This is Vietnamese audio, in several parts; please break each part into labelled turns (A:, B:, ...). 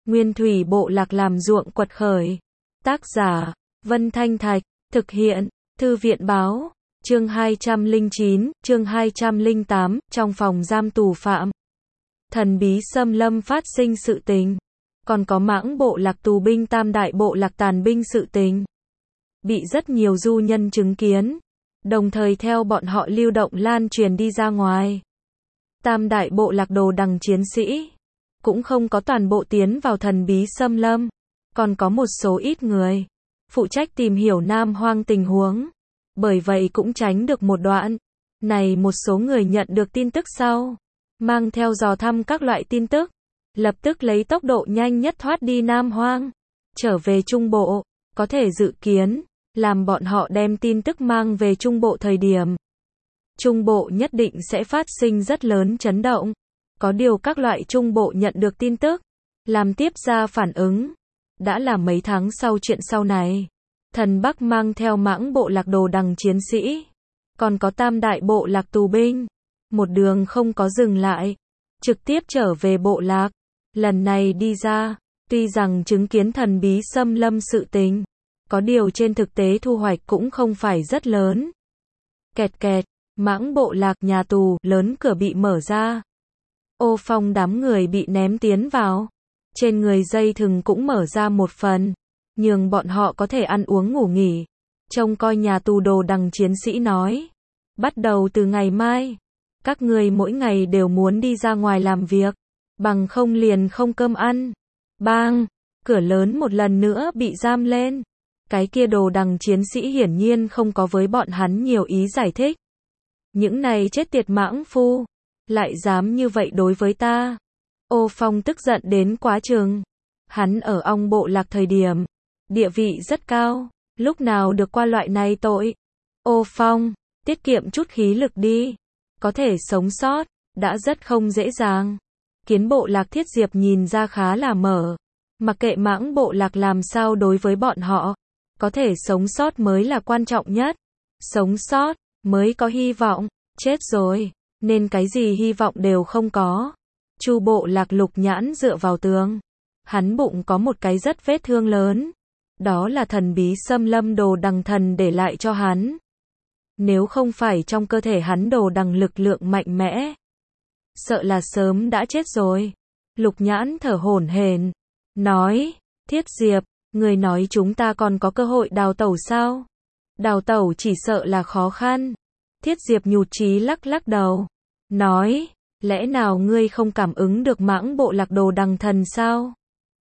A: Nguyên thủy bộ lạc làm ruộng quật khởi. Tác giả, Vân Thanh Thạch, thực hiện, Thư viện báo, chương 209, chương 208, trong phòng giam tù phạm. Thần bí xâm lâm phát sinh sự tình. Còn có Mãng bộ lạc tù binh Tam đại bộ lạc tàn binh sự tình. Bị rất nhiều du nhân chứng kiến, đồng thời theo bọn họ lưu động lan truyền đi ra ngoài. Tam đại bộ lạc đồ đằng chiến sĩ cũng không có toàn bộ tiến vào thần bí xâm lâm, còn có một số ít người phụ trách tìm hiểu Nam Hoang tình huống. Bởi vậy cũng tránh được một đoạn. Này một số người nhận được tin tức sau, mang theo dò thăm các loại tin tức, lập tức lấy tốc độ nhanh nhất thoát đi Nam Hoang, trở về Trung Bộ. Có thể dự kiến, làm bọn họ đem tin tức mang về Trung Bộ thời điểm, Trung Bộ nhất định sẽ phát sinh rất lớn chấn động. Có điều các loại Trung Bộ nhận được tin tức, làm tiếp ra phản ứng. Đã là mấy tháng sau chuyện sau này. Thần Bắc mang theo Mãng bộ lạc đồ đằng chiến sĩ, còn có Tam đại bộ lạc tù binh, một đường không có dừng lại, trực tiếp trở về bộ lạc. Lần này đi ra, tuy rằng chứng kiến thần bí xâm lâm sự tình, có điều trên thực tế thu hoạch cũng không phải rất lớn. Kẹt kẹt, Mãng bộ lạc nhà tù lớn cửa bị mở ra. Ô Phong đám người bị ném tiến vào. Trên người dây thừng cũng mở ra một phần, nhường bọn họ có thể ăn uống ngủ nghỉ. Trông coi nhà tù đồ đằng chiến sĩ nói, bắt đầu từ ngày mai, các người mỗi ngày đều muốn đi ra ngoài làm việc, bằng không liền không cơm ăn. Bang, cửa lớn một lần nữa bị giam lên. Cái kia đồ đằng chiến sĩ hiển nhiên không có với bọn hắn nhiều ý giải thích. Những này chết tiệt mãng phu, lại dám như vậy đối với ta. Ô Phong tức giận đến quá chừng. Hắn ở Ong bộ lạc thời điểm, địa vị rất cao, lúc nào được qua loại này tội. Ô Phong, tiết kiệm chút khí lực đi. Có thể sống sót, đã rất không dễ dàng. Kiến bộ lạc Thiết Diệp nhìn ra khá là mở. Mặc kệ Mãng bộ lạc làm sao đối với bọn họ, có thể sống sót mới là quan trọng nhất. Sống sót, mới có hy vọng. Chết rồi, nên cái gì hy vọng đều không có. Chu bộ lạc Lục Nhãn dựa vào tường. Hắn bụng có một cái rất vết thương lớn. Đó là thần bí xâm lâm đồ đằng thần để lại cho hắn. Nếu không phải trong cơ thể hắn đồ đằng lực lượng mạnh mẽ, sợ là sớm đã chết rồi. Lục Nhãn thở hổn hển, nói, Thiết Diệp, người nói chúng ta còn có cơ hội đào tẩu sao? Đào tẩu chỉ sợ là khó khăn. Thiết Diệp nhụt chí lắc lắc đầu, nói, lẽ nào ngươi không cảm ứng được Mãng bộ lạc đồ đằng thần sao?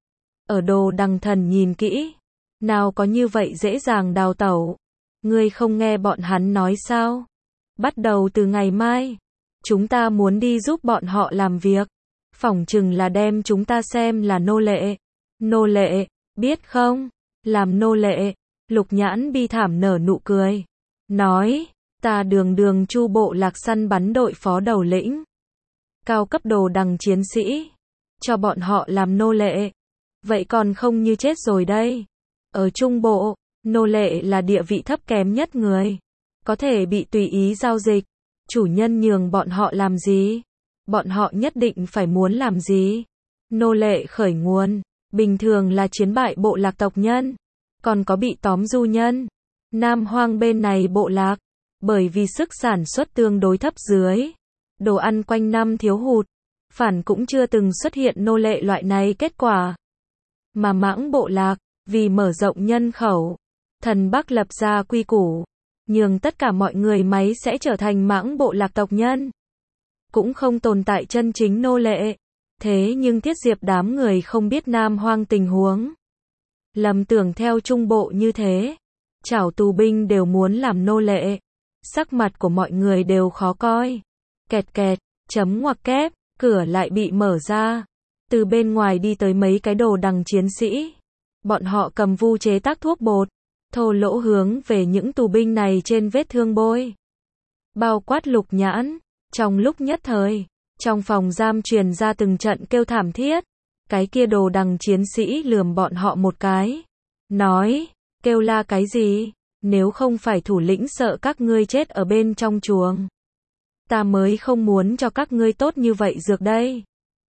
A: Ở đồ đằng thần nhìn kỹ, nào có như vậy dễ dàng đào tẩu. Ngươi không nghe bọn hắn nói sao? Bắt đầu từ ngày mai, chúng ta muốn đi giúp bọn họ làm việc. Phỏng chừng là đem chúng ta xem là nô lệ. Nô lệ, biết không? Làm nô lệ. Lục Nhãn bi thảm nở nụ cười, nói, ta đường Chu bộ lạc săn bắn đội phó đầu lĩnh, cao cấp đồ đằng chiến sĩ, cho bọn họ làm nô lệ. Vậy còn không như chết rồi đây. Ở Trung Bộ, nô lệ là địa vị thấp kém nhất người, có thể bị tùy ý giao dịch. Chủ nhân nhường bọn họ làm gì, bọn họ nhất định phải muốn làm gì. Nô lệ khởi nguồn, bình thường là chiến bại bộ lạc tộc nhân, còn có bị tóm du nhân. Nam Hoang bên này bộ lạc, bởi vì sức sản xuất tương đối thấp dưới, đồ ăn quanh năm thiếu hụt, phản cũng chưa từng xuất hiện nô lệ loại này kết quả. Mà Mãng bộ lạc, vì mở rộng nhân khẩu, Thần Bắc lập ra quy củ, nhường tất cả mọi người máy sẽ trở thành Mãng bộ lạc tộc nhân. Cũng không tồn tại chân chính nô lệ. Thế nhưng Thiết Diệp đám người không biết Nam Hoang tình huống, lầm tưởng theo Trung Bộ như thế, chảo tù binh đều muốn làm nô lệ. Sắc mặt của mọi người đều khó coi. Kẹt kẹt, chấm ngoặc kép, cửa lại bị mở ra. Từ bên ngoài đi tới mấy cái đồ đằng chiến sĩ. Bọn họ cầm vu chế tác thuốc bột, thô lỗ hướng về những tù binh này trên vết thương bôi. Bao quát Lục Nhãn. Trong lúc nhất thời, trong phòng giam truyền ra từng trận kêu thảm thiết. Cái kia đồ đằng chiến sĩ lườm bọn họ một cái, nói, kêu la cái gì? Nếu không phải thủ lĩnh sợ các ngươi chết ở bên trong chuồng, ta mới không muốn cho các ngươi tốt như vậy dược đây.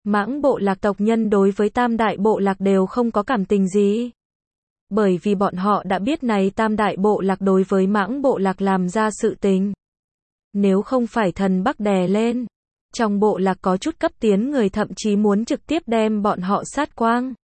A: Mãng bộ lạc tộc nhân đối với tam đại bộ lạc đều không có cảm tình gì. Bởi vì bọn họ đã biết này tam đại bộ lạc đối với mãng bộ lạc làm ra sự tình. Nếu không phải thần Bắc đè lên, trong bộ lạc có chút cấp tiến người thậm chí muốn trực tiếp đem bọn họ sát quang.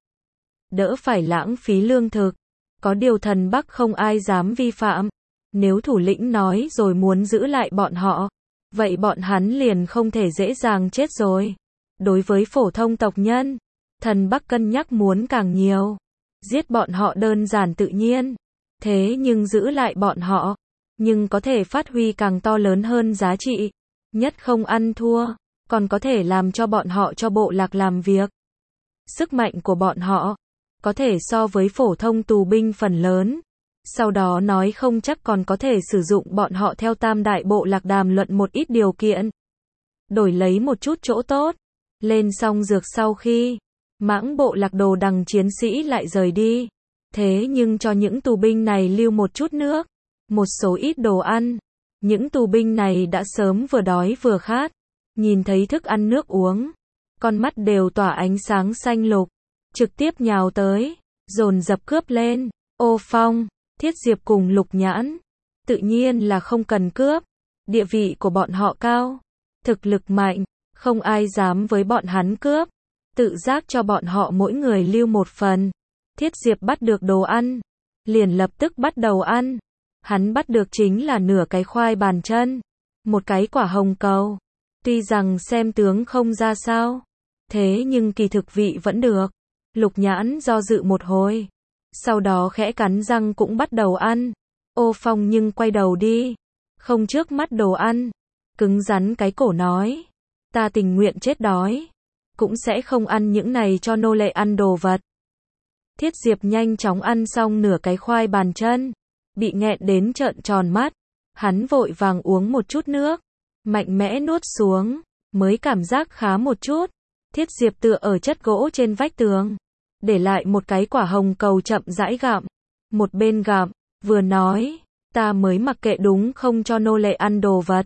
A: Đỡ phải lãng phí lương thực. Có điều thần Bắc không ai dám vi phạm. Nếu thủ lĩnh nói rồi muốn giữ lại bọn họ, vậy bọn hắn liền không thể dễ dàng chết rồi. Đối với phổ thông tộc nhân, thần Bắc cân nhắc muốn càng nhiều. Giết bọn họ đơn giản tự nhiên. Thế nhưng giữ lại bọn họ, nhưng có thể phát huy càng to lớn hơn giá trị. Nhất không ăn thua, còn có thể làm cho bọn họ cho bộ lạc làm việc. Sức mạnh của bọn họ có thể so với phổ thông tù binh phần lớn. Sau đó nói không chắc còn có thể sử dụng bọn họ theo tam đại bộ lạc đàm luận một ít điều kiện. Đổi lấy một chút chỗ tốt. Lên xong dược sau khi mãng bộ lạc đồ đằng chiến sĩ lại rời đi. Thế nhưng cho những tù binh này lưu một chút nước, một số ít đồ ăn. Những tù binh này đã sớm vừa đói vừa khát. Nhìn thấy thức ăn nước uống, con mắt đều tỏa ánh sáng xanh lục. Trực tiếp nhào tới, dồn dập cướp lên. Ô Phong, Thiết Diệp cùng Lục Nhãn, tự nhiên là không cần cướp. Địa vị của bọn họ cao, thực lực mạnh, không ai dám với bọn hắn cướp. Tự giác cho bọn họ mỗi người lưu một phần. Thiết Diệp bắt được đồ ăn, liền lập tức bắt đầu ăn. Hắn bắt được chính là nửa cái khoai bàn chân, một cái quả hồng cầu. Tuy rằng xem tướng không ra sao, thế nhưng kỳ thực vị vẫn được. Lục Nhãn do dự một hồi, sau đó khẽ cắn răng cũng bắt đầu ăn. Ô Phong nhưng quay đầu đi, không trước mắt đồ ăn, cứng rắn cái cổ nói, ta tình nguyện chết đói, cũng sẽ không ăn những này cho nô lệ ăn đồ vật. Thiết Diệp nhanh chóng ăn xong nửa cái khoai bàn chân, bị nghẹn đến trợn tròn mắt, hắn vội vàng uống một chút nước, mạnh mẽ nuốt xuống, mới cảm giác khá một chút. Thiết Diệp tựa ở chất gỗ trên vách tường, để lại một cái quả hồng cầu chậm rãi gặm, một bên gặm, vừa nói, ta mới mặc kệ đúng không cho nô lệ ăn đồ vật.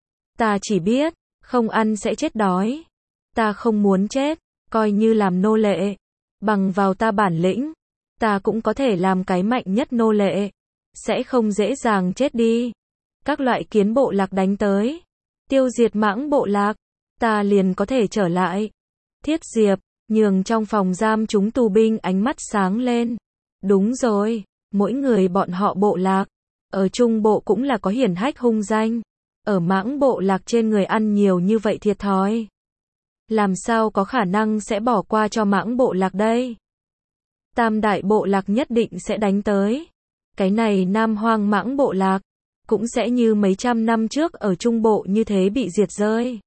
A: Ta chỉ biết, không ăn sẽ chết đói. Ta không muốn chết, coi như làm nô lệ. Bằng vào ta bản lĩnh, ta cũng có thể làm cái mạnh nhất nô lệ. Sẽ không dễ dàng chết đi. Các loại kiến bộ lạc đánh tới, tiêu diệt mãng bộ lạc, ta liền có thể trở lại. Thiết Diệp, nhường trong phòng giam chúng tù binh ánh mắt sáng lên. Đúng rồi, mỗi người bọn họ bộ lạc, ở trung bộ cũng là có hiển hách hung danh. Ở mãng bộ lạc trên người ăn nhiều như vậy thiệt thòi. Làm sao có khả năng sẽ bỏ qua cho mãng bộ lạc đây? Tam đại bộ lạc nhất định sẽ đánh tới. Cái này Nam Hoang mãng bộ lạc, cũng sẽ như mấy trăm năm trước ở trung bộ như thế bị diệt rơi.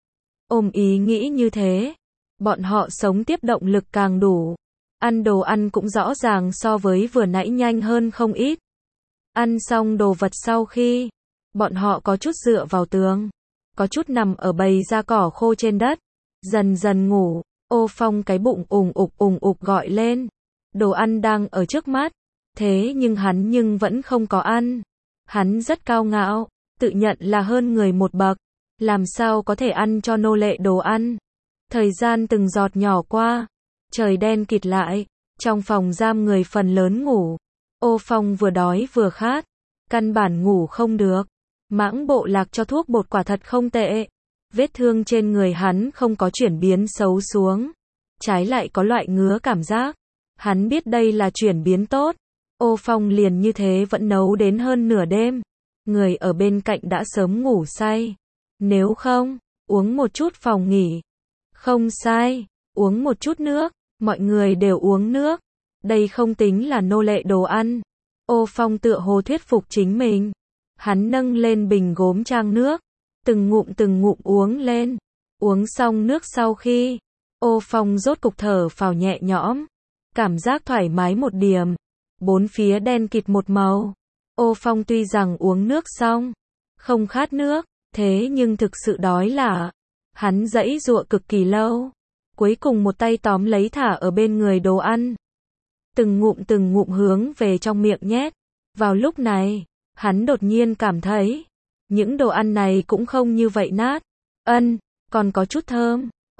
A: Ôm ý nghĩ như thế, bọn họ sống tiếp động lực càng đủ. Ăn đồ ăn cũng rõ ràng so với vừa nãy nhanh hơn không ít. Ăn xong đồ vật sau khi, bọn họ có chút dựa vào tường, có chút nằm ở bầy da cỏ khô trên đất, dần dần ngủ. Ô Phong cái bụng ùng ục gọi lên. Đồ ăn đang ở trước mắt, thế nhưng hắn vẫn không có ăn. Hắn rất cao ngạo, tự nhận là hơn người một bậc, làm sao có thể ăn cho nô lệ đồ ăn. Thời gian từng giọt nhỏ qua, trời đen kịt lại, trong phòng giam người phần lớn ngủ. Ô Phong vừa đói vừa khát, căn bản ngủ không được. Mãng bộ lạc cho thuốc bột quả thật không tệ. Vết thương trên người hắn không có chuyển biến xấu xuống, trái lại có loại ngứa cảm giác. Hắn biết đây là chuyển biến tốt. Ô Phong liền như thế vẫn nấu đến hơn nửa đêm. Người ở bên cạnh đã sớm ngủ say. Nếu không, uống một chút phòng nghỉ. Không sai, uống một chút nước. Mọi người đều uống nước. Đây không tính là nô lệ đồ ăn. Ô Phong tựa hồ thuyết phục chính mình. Hắn nâng lên bình gốm trang nước, từng ngụm uống lên. Uống xong nước sau khi, Ô Phong rốt cục thở phào nhẹ nhõm, cảm giác thoải mái một điểm. Bốn phía đen kịt một màu. Ô Phong tuy rằng uống nước xong, không khát nước, thế nhưng thực sự đói là. Hắn giãy giụa cực kỳ lâu, cuối cùng một tay tóm lấy thả ở bên người đồ ăn. Từng ngụm hướng về trong miệng nhét. Vào lúc này, hắn đột nhiên cảm thấy, những đồ ăn này cũng không như vậy nát. Còn có chút thơm.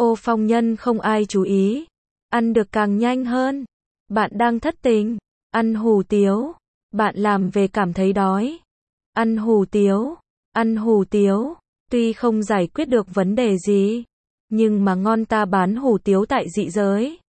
A: Ô phong nhân không ai chú ý. Ăn được càng nhanh hơn. Bạn đang thất tình. Ăn hủ tiếu. Bạn làm về cảm thấy đói. Ăn hủ tiếu. Ăn hủ tiếu. Tuy không giải quyết được vấn đề gì, nhưng mà ngon ta bán hủ tiếu tại dị giới.